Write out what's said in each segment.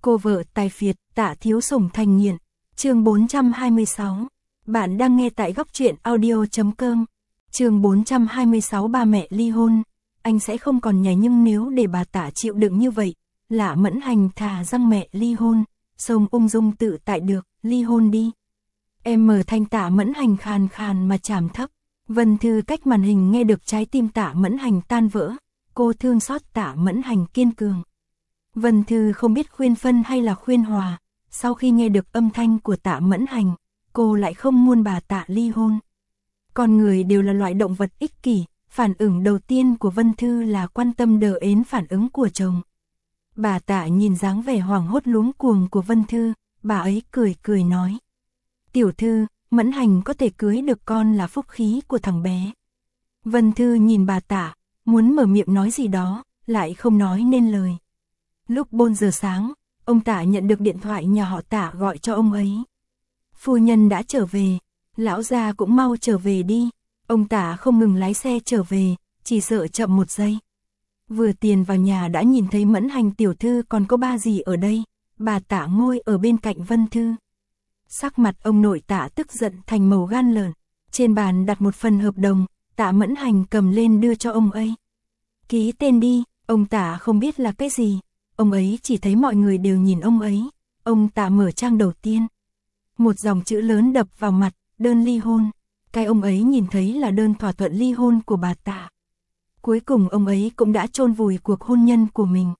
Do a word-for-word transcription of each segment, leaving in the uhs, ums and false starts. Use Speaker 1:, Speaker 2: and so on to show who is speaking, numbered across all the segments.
Speaker 1: Cô vợ tài phiệt, Tạ Thiếu Sủng thành nghiện. Chương bốn trăm hai mươi sáu. Bạn đang nghe tại góc truyện audio chấm com. Chương bốn trăm hai mươi sáu. Ba mẹ ly hôn. Anh sẽ không còn nhảy, nhưng nếu để bà Tạ chịu đựng như vậy, Lã Mẫn Hành thà rằng mẹ ly hôn, xong ung dung tự tại được, ly hôn đi. Em mở thanh Tạ Mẫn Hành khàn khàn mà trảm thấp. Vân Thư cách màn hình nghe được trái tim Tạ Mẫn Hành tan vỡ. Cô thương xót Tạ Mẫn Hành kiên cường. Vân Thư không biết khuyên phân hay là khuyên hòa. Sau khi nghe được âm thanh của Tạ Mẫn Hành, cô lại không muốn bà Tạ ly hôn. Con người đều là loại động vật ích kỷ. Phản ứng đầu tiên của Vân Thư là quan tâm đờ ến phản ứng của chồng. Bà Tạ nhìn dáng vẻ hoảng hốt luống cuồng của Vân Thư, bà ấy cười cười nói. Tiểu Thư, Mẫn Hành có thể cưới được con là phúc khí của thằng bé. Vân Thư nhìn bà Tạ, muốn mở miệng nói gì đó, lại không nói nên lời. Lúc bốn giờ sáng, ông Tạ nhận được điện thoại nhà họ Tạ gọi cho ông ấy. Phu nhân đã trở về, lão gia cũng mau trở về đi. Ông Tạ không ngừng lái xe trở về, chỉ sợ chậm một giây. Vừa tiền vào nhà đã nhìn thấy Mẫn Hành tiểu thư còn có ba gì ở đây. Bà Tạ ngồi ở bên cạnh Vân Thư. Sắc mặt ông nội Tạ tức giận thành màu gan lợn. Trên bàn đặt một phần hợp đồng, Tạ Mẫn Hành cầm lên đưa cho ông ấy. Ký tên đi. Ông Tạ không biết là cái gì. Ông ấy chỉ thấy mọi người đều nhìn ông ấy. Ông Tạ mở trang đầu tiên. Một dòng chữ lớn đập vào mặt, đơn ly hôn. Cái ông ấy nhìn thấy là đơn thỏa thuận ly hôn của bà Tạ. Cuối cùng ông ấy cũng đã chôn vùi cuộc hôn nhân của mình.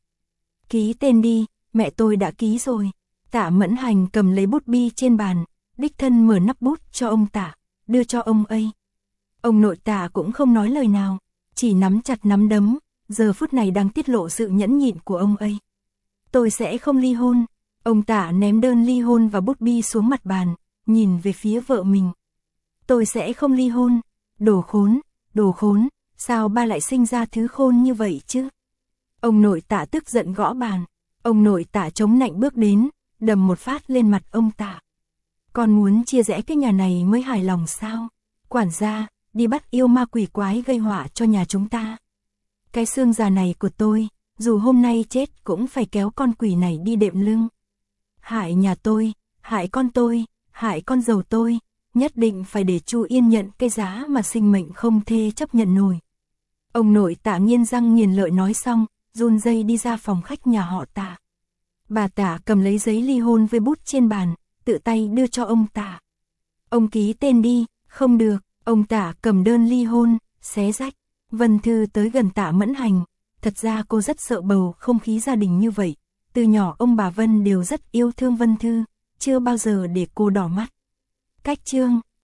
Speaker 1: Ký tên đi, mẹ tôi đã ký rồi. Tạ Mẫn Hành cầm lấy bút bi trên bàn, đích thân mở nắp bút cho ông Tạ, đưa cho ông ấy. Ông nội Tạ cũng không nói lời nào, chỉ nắm chặt nắm đấm, giờ phút này đang tiết lộ sự nhẫn nhịn của ông ấy. Tôi sẽ không ly hôn. Ông Tạ ném đơn ly hôn và bút bi xuống mặt bàn, nhìn về phía vợ mình. Tôi sẽ không ly hôn. Đồ khốn, đồ khốn, sao ba lại sinh ra thứ khôn như vậy chứ? Ông nội Tạ tức giận gõ bàn. Ông nội Tạ chống nạnh bước đến, đầm một phát lên mặt ông Tạ. Con muốn chia rẽ cái nhà này mới hài lòng sao? Quản gia, đi bắt yêu ma quỷ quái gây họa cho nhà chúng ta. Cái xương già này của tôi, dù hôm nay chết cũng phải kéo con quỷ này đi đệm lưng. Hại nhà tôi, hại con tôi, hại con dâu tôi, nhất định phải để Chu Yên nhận cái giá mà sinh mệnh không thể chấp nhận nổi. Ông nội Tạ nghiến răng nghiến lợi nói xong, run rẩy đi ra phòng khách nhà họ Tạ. Bà Tạ cầm lấy giấy ly hôn với bút trên bàn, tự tay đưa cho ông Tạ. Ông ký tên đi. Không được. Ông Tạ cầm đơn ly hôn, xé rách. Vân Thư tới gần Tạ Mẫn Hành. Thật ra cô rất sợ bầu không khí gia đình như vậy. Từ nhỏ ông bà Vân đều rất yêu thương Vân Thư, chưa bao giờ để cô đỏ mắt. Cách chương